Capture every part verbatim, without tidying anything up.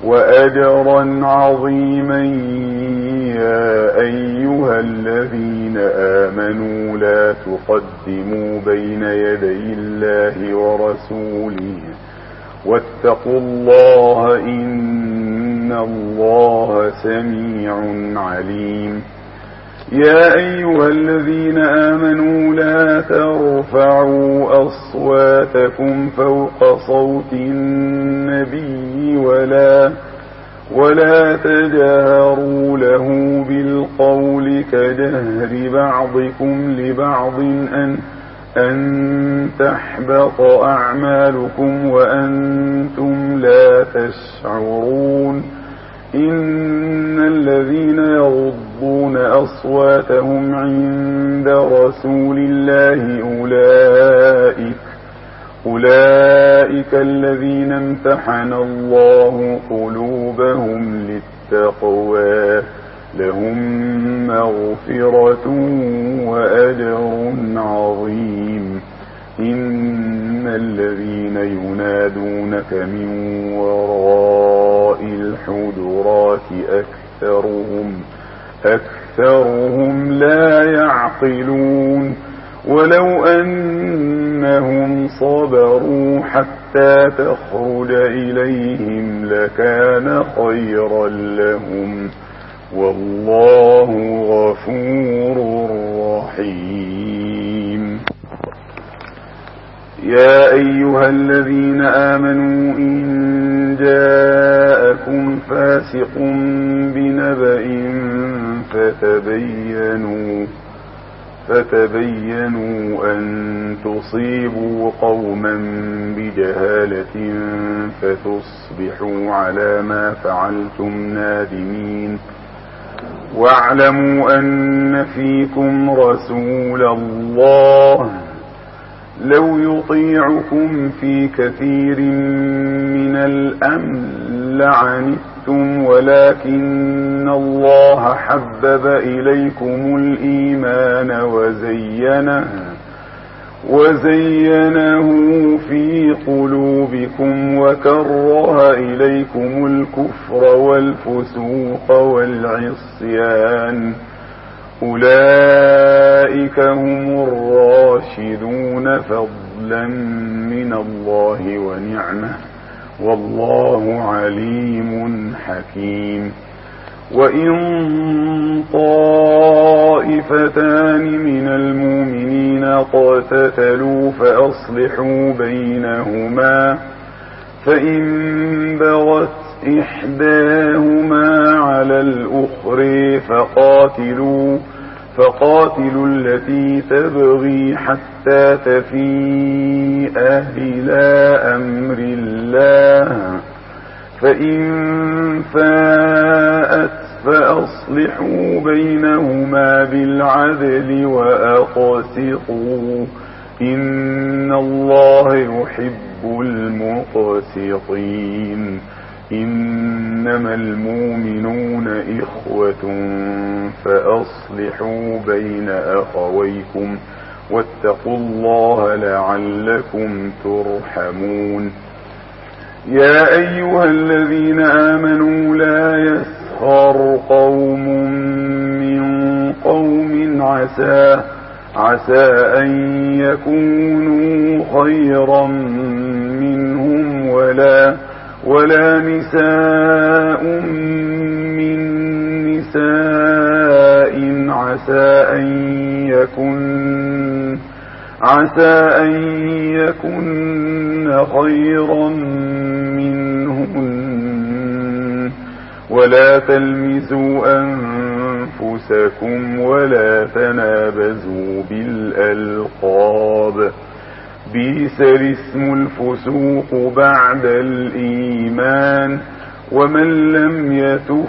وأجرا عظيما. يا أيها الذين آمنوا لا تقدموا بين يدي الله ورسوله واتقوا الله إن الله سميع عليم. يا أيها الذين آمنوا لا ترفعوا أصواتكم فوق صوت النبي ولا ولا تجهروا له بالقول كجهر بعضكم لبعض أن أن تحبط أعمالكم وأنتم لا تشعرون. إن الذين يغضون أصواتهم عند رسول الله أولئك أولئك الذين امتحن الله قلوبهم للتقوى لهم مغفرة وأجر عظيم. إن الذين ينادونك من وراء الحجرات أكثرهم أكثرهم لا يعقلون. ولو أنهم صبروا حتى تخرج إليهم لكان خيرا لهم والله غفور رحيم. يا أيها الذين آمنوا إن جاءكم فاسق بنبأ فتبينوا فتبينوا أن تصيبوا قوما بجهالة فتصبحوا على ما فعلتم نادمين. واعلموا أن فيكم رسول الله لو يطيعكم في كثير من الأمر لعنتم ولكن الله حبب إليكم الإيمان وزينه وزينه في قلوبكم وكره إليكم الكفر والفسوق والعصيان أولئك هم الراشدون فضلا من الله ونعمه والله عليم حكيم. وإن طائفتان من المؤمنين اقتتلوا فأصلحوا بينهما فإن بغت إحداهما على الأخرى فقاتلوا فقاتلوا التي تبغي حتى تفيء إلى أمر الله فإن فاءت فأصلحوا بينهما بالعدل وأقسطوا إن الله يحب المقسطين. إنما المؤمنون إخوة فأصلحوا بين أخويكم واتقوا الله لعلكم ترحمون. يا أيها الذين آمنوا لا يسخر قوم من قوم عسى عسى أن يكونوا خيرا منهم ولا ولا نساء من نساء عسى أن يكن عسى أن يكن خيرا منهن ولا تلمزوا أنفسكم ولا تنابزوا بالألقاب بئس الاسم الفسوق بعد الإيمان ومن لم يتف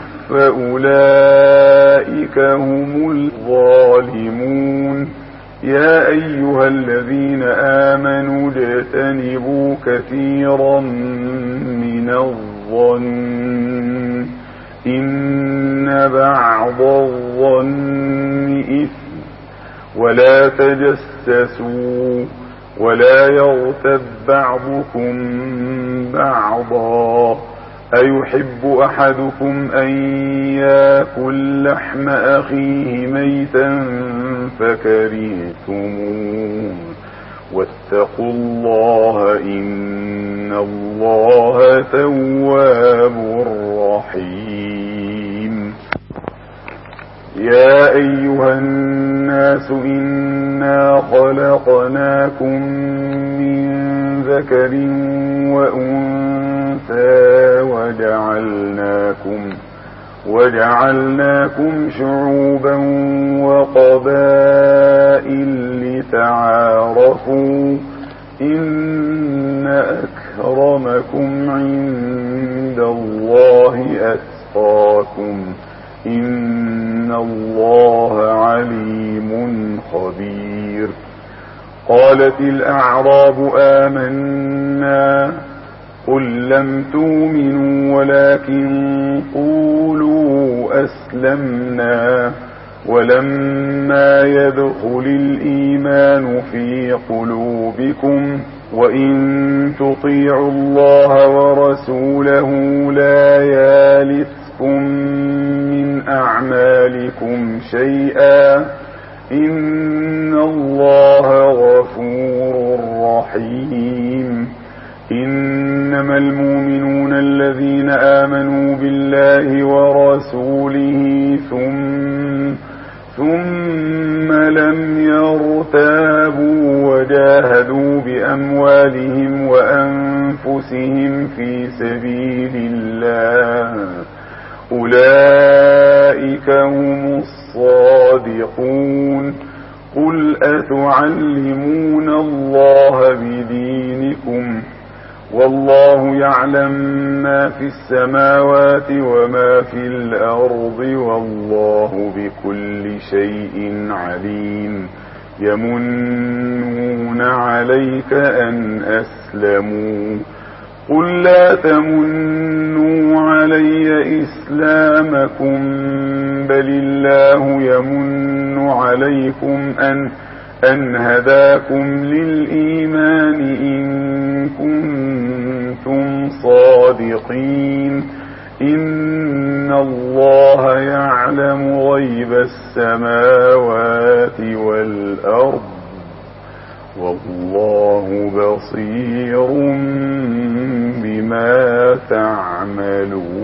فأولئك هم الظالمون. يا أيها الذين آمنوا اجتنبوا كثيرا من الظن إن بعض الظن إثم ولا تجسسوا ولا يغتب بعضكم بعضا أيحب أحدكم أن يأكل لحم أخيه ميتا فكرهتموه واتقوا الله إن الله تواب رحيم. يا أيها الناس إنا خلقناكم من ذكر وأنثى وجعلناكم وجعلناكم شعوبا وقبائل لتعارفوا إن أكرمكم عند الله أتقاكم إن الله عليم خبير. قالت الأعراب آمنا قل لم تؤمنوا ولكن قولوا أسلمنا ولما يدخل الإيمان في قلوبكم وإن تطيعوا الله ورسوله لا يالتكم من أعمالكم شيئا إن الله غفور رحيم. إنما المؤمنون الذين آمنوا بالله ورسوله ثم, ثم لم يرتابوا وجاهدوا بأموالهم وأنفسهم في سبيل الله أولئك هم الصادقون. قل أتعلمون الله بدينكم والله يعلم ما في السماوات وما في الأرض والله بكل شيء عليم. يمنون عليك أن أسلموا قل لا تمنوا علي إسلامكم بل الله يمن عليكم أن أن هداكم للإيمان إن كنتم صادقين. إن الله يعلم غيب السماوات والأرض والله بصير بما تعملون.